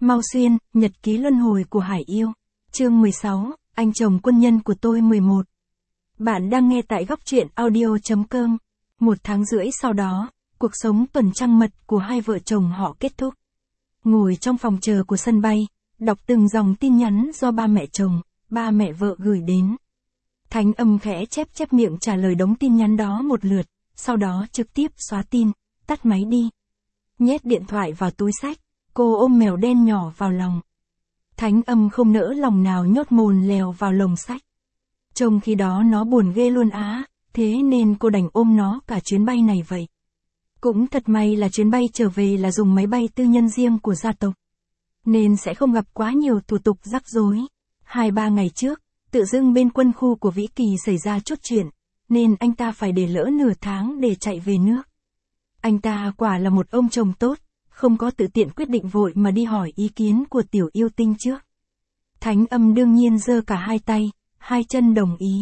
Mau Xuyên, nhật ký luân hồi của Hải Yêu. Chương 16, anh chồng quân nhân của tôi 11. Bạn đang nghe tại góc truyện audio.com. 1 tháng rưỡi sau đó, cuộc sống tuần trăng mật của hai vợ chồng họ kết thúc. Ngồi trong phòng chờ của sân bay, đọc từng dòng tin nhắn do ba mẹ chồng, ba mẹ vợ gửi đến. Thánh Âm khẽ chép miệng trả lời đống tin nhắn đó một lượt, sau đó trực tiếp xóa tin, tắt máy đi. Nhét điện thoại vào túi xách, cô ôm mèo đen nhỏ vào lòng. Thánh Âm không nỡ lòng nào nhốt mồn lèo vào lồng sách. Trông khi đó nó buồn ghê luôn á, thế nên cô đành ôm nó cả chuyến bay này vậy. Cũng thật may là chuyến bay trở về là dùng máy bay tư nhân riêng của gia tộc, nên sẽ không gặp quá nhiều thủ tục rắc rối. 2-3 ngày trước, tự dưng bên quân khu của Vĩ Kỳ xảy ra chút chuyện, nên anh ta phải để lỡ nửa tháng để chạy về nước. Anh ta quả là một ông chồng tốt, không có tự tiện quyết định vội mà đi hỏi ý kiến của tiểu yêu tinh trước. Thánh Âm đương nhiên giơ cả hai tay, hai chân đồng ý.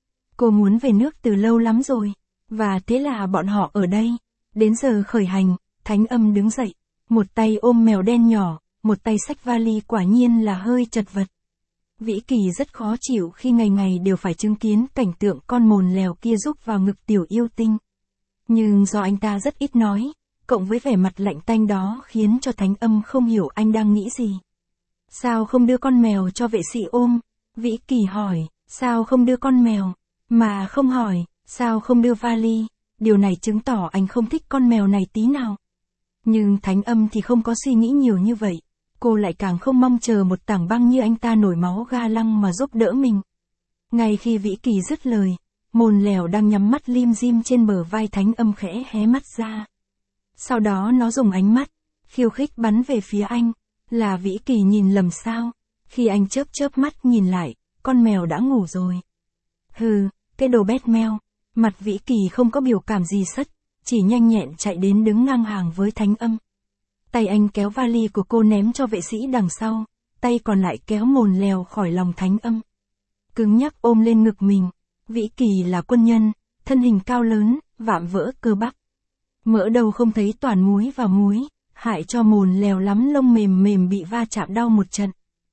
Cô muốn về nước từ lâu lắm rồi, và thế là bọn họ ở đây. Đến giờ khởi hành, Thánh Âm đứng dậy, một tay ôm mèo đen nhỏ, một tay xách vali, quả nhiên là hơi chật vật. Vĩ Kỳ rất khó chịu khi ngày ngày đều phải chứng kiến cảnh tượng con mồn lèo kia rúc vào ngực tiểu yêu tinh. Nhưng do anh ta rất ít nói, cộng với vẻ mặt lạnh tanh đó khiến cho Thánh Âm không hiểu anh đang nghĩ gì. Sao không đưa con mèo cho vệ sĩ ôm? Vĩ Kỳ hỏi, sao không đưa con mèo? Mà không hỏi, sao không đưa vali? Điều này chứng tỏ anh không thích con mèo này tí nào. Nhưng Thánh Âm thì không có suy nghĩ nhiều như vậy. Cô lại càng không mong chờ một tảng băng như anh ta nổi máu ga lăng mà giúp đỡ mình. Ngay khi Vĩ Kỳ dứt lời, mồn lèo đang nhắm mắt lim dim trên bờ vai Thánh Âm khẽ hé mắt ra. Sau đó nó dùng ánh mắt khiêu khích bắn về phía anh. Là Vĩ Kỳ nhìn lầm sao? Khi anh chớp mắt nhìn lại, con mèo đã ngủ rồi. Hừ, cái đồ bét meo. Mặt Vĩ Kỳ không có biểu cảm gì sất, chỉ nhanh nhẹn chạy đến đứng ngang hàng với Thánh Âm. Tay anh kéo vali của cô ném cho vệ sĩ đằng sau, tay còn lại kéo mồn lèo khỏi lòng Thánh Âm. Cứng nhắc ôm lên ngực mình. Vĩ Kỳ là quân nhân, thân hình cao lớn, vạm vỡ cơ bắp. Mỡ đầu không thấy toàn múi và múi, hại cho mồn lèo lắm, lông mềm bị va chạm đau một trận.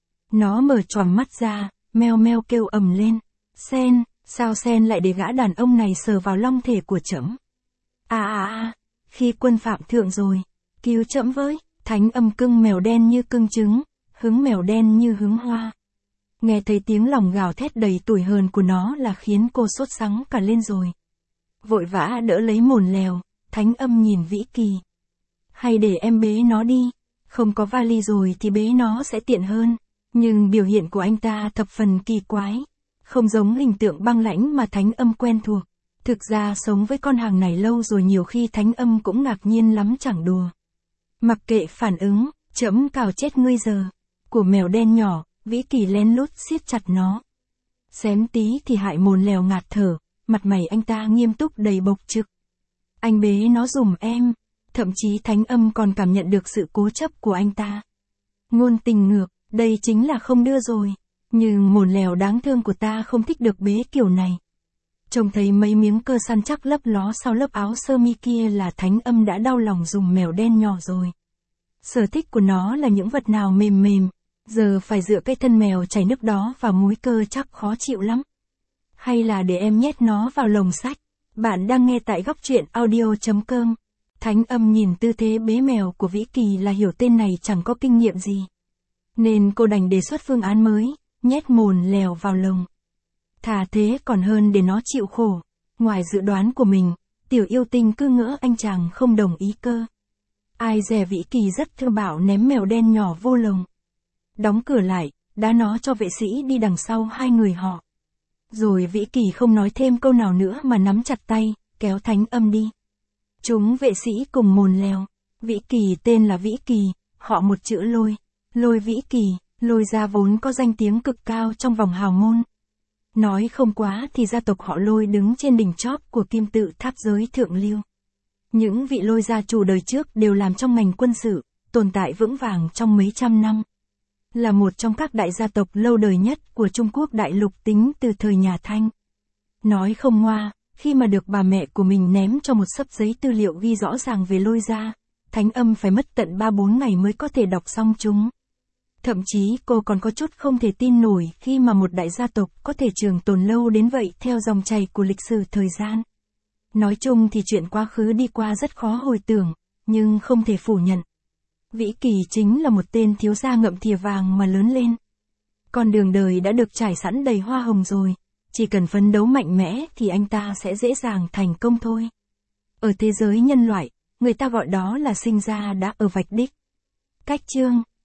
Nó mở choàng mắt ra, meo meo kêu ầm lên. Sen, sao Sen lại để gã đàn ông này sờ vào long thể của trẫm? Khi quân phạm thượng rồi, cứu trẫm với. Thánh Âm cưng mèo đen như cưng trứng, hứng mèo đen như hứng hoa. Nghe thấy tiếng lòng gào thét đầy tủi hờn của nó là khiến cô sốt sắng cả lên rồi. Vội vã đỡ lấy mồn lèo, Thánh Âm nhìn Vĩ Kỳ. Hay để em bế nó đi, không có vali rồi thì bế nó sẽ tiện hơn. Nhưng biểu hiện của anh ta thập phần kỳ quái, không giống hình tượng băng lãnh mà Thánh Âm quen thuộc. Thực ra sống với con hàng này lâu rồi, nhiều khi Thánh Âm cũng ngạc nhiên lắm chẳng đùa. Mặc kệ phản ứng, trẫm cào chết ngươi giờ, của mèo đen nhỏ, Vĩ Kỳ lén lút siết chặt nó. Xém tí thì hại mồn lèo ngạt thở, mặt mày anh ta nghiêm túc đầy bộc trực. Anh bế nó giùm em. Thậm chí Thánh Âm còn cảm nhận được sự cố chấp của anh ta. Ngôn tình ngược, đây chính là không đưa rồi. Nhưng mồn lèo đáng thương của ta không thích được bế kiểu này. Trông thấy mấy miếng cơ săn chắc lấp ló sau lớp áo sơ mi kia là Thánh Âm đã đau lòng dùng mèo đen nhỏ rồi. Sở thích của nó là những vật nào mềm, giờ phải dựa cái thân mèo chảy nước đó vào múi cơ chắc khó chịu lắm. Hay là để em nhét nó vào lồng sách. Bạn đang nghe tại góc truyện audio.com. Thánh Âm nhìn tư thế bế mèo của Vĩ Kỳ là hiểu tên này chẳng có kinh nghiệm gì. Nên cô đành đề xuất phương án mới, nhét mồn lèo vào lồng. Thà thế còn hơn để nó chịu khổ. Ngoài dự đoán của mình, tiểu yêu tinh cứ ngỡ anh chàng không đồng ý cơ. Ai dè Vĩ Kỳ rất thô bạo ném mèo đen nhỏ vô lồng. Đóng cửa lại, đá nó cho vệ sĩ đi đằng sau hai người họ. Rồi Vĩ Kỳ không nói thêm câu nào nữa mà nắm chặt tay, kéo Thánh Âm đi. Chúng vệ sĩ cùng mồn lèo. Vĩ Kỳ tên là Vĩ Kỳ, họ một chữ Lôi. Lôi Vĩ Kỳ, Lôi gia vốn có danh tiếng cực cao trong vòng hào môn. Nói không quá thì gia tộc họ Lôi đứng trên đỉnh chóp của kim tự tháp giới thượng lưu. Những vị Lôi gia chủ đời trước đều làm trong ngành quân sự, tồn tại vững vàng trong mấy trăm năm. Là một trong các đại gia tộc lâu đời nhất của Trung Quốc đại lục tính từ thời nhà Thanh. Nói không ngoa, khi mà được bà mẹ của mình ném cho một xấp giấy tư liệu ghi rõ ràng về Lôi gia, Thánh Âm phải mất tận 3-4 ngày mới có thể đọc xong chúng. Thậm chí cô còn có chút không thể tin nổi khi mà một đại gia tộc có thể trường tồn lâu đến vậy theo dòng chảy của lịch sử thời gian. Nói chung thì chuyện quá khứ đi qua rất khó hồi tưởng, nhưng không thể phủ nhận. Vĩ Kỳ chính là một tên thiếu gia ngậm thìa vàng mà lớn lên. Con đường đời đã được trải sẵn đầy hoa hồng rồi, chỉ cần phấn đấu mạnh mẽ thì anh ta sẽ dễ dàng thành công thôi. Ở thế giới nhân loại, người ta gọi đó là sinh ra đã ở vạch đích. Cách chương